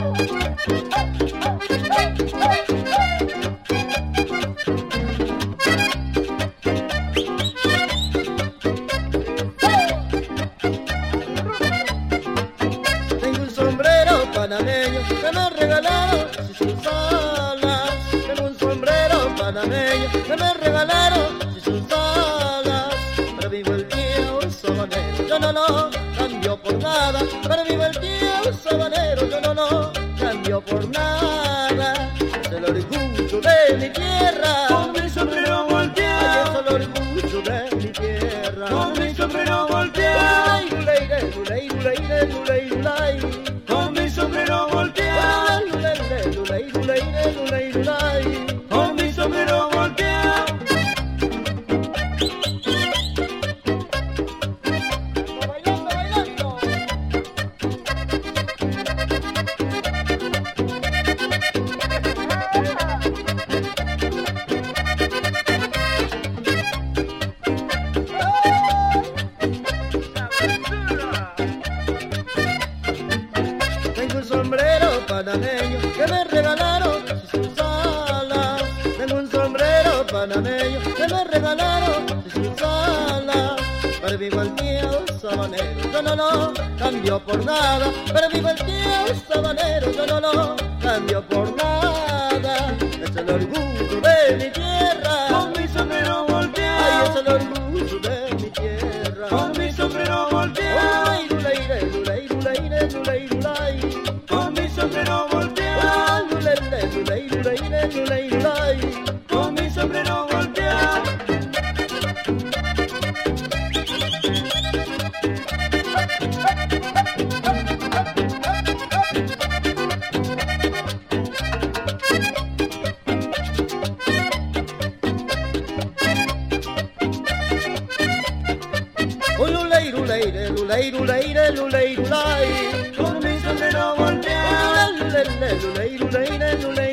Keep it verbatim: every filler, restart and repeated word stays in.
Tengo un sombrero panameño que me regalaron sus alas. Tengo un sombrero panameño que me regalaron sus alas. Pero vivo el tío sabanero, yo no lo cambio por nada. Pero vivo el tío sabanero, yo no lo cambio por nada. Es el orgullo de mi tierra, con mi sombrero volteado. es el orgullo de mi tierra, Con mi sombrero volteado. Lulay, lulay, lulay, lulay, lulay, lulay. Con mi sombrero volteado. Lulay, lulay, lulay, lulay, lulay. Con mi sombrero volteado. Bailando, bailando. Tengo un sombrero panameño que me regalaron sus alas. Tengo un sombrero panameño que me regalaron sus alas. Pero vivo el tío sabanero, yo no lo cambio por nada. Pero vivo el tío sabanero, yo no lo cambio por nada. Es el orgullo de mi tierra, Con mi sombrero ay, volteado. es el orgullo de mi tierra. Con mi sombrero volteado. Lulay, lulay, lulay, lulay, lulay, lulay. Con mi sombrero volteado. Lulay, lulay, lulay, lulay, lulay. Con mi sombrero volteado. Oh, lulay, lulay, lulay, lulay, lulay, lulay. Con mi sombrero volteado. Lulay, lulay, lulay, lulay, lulay,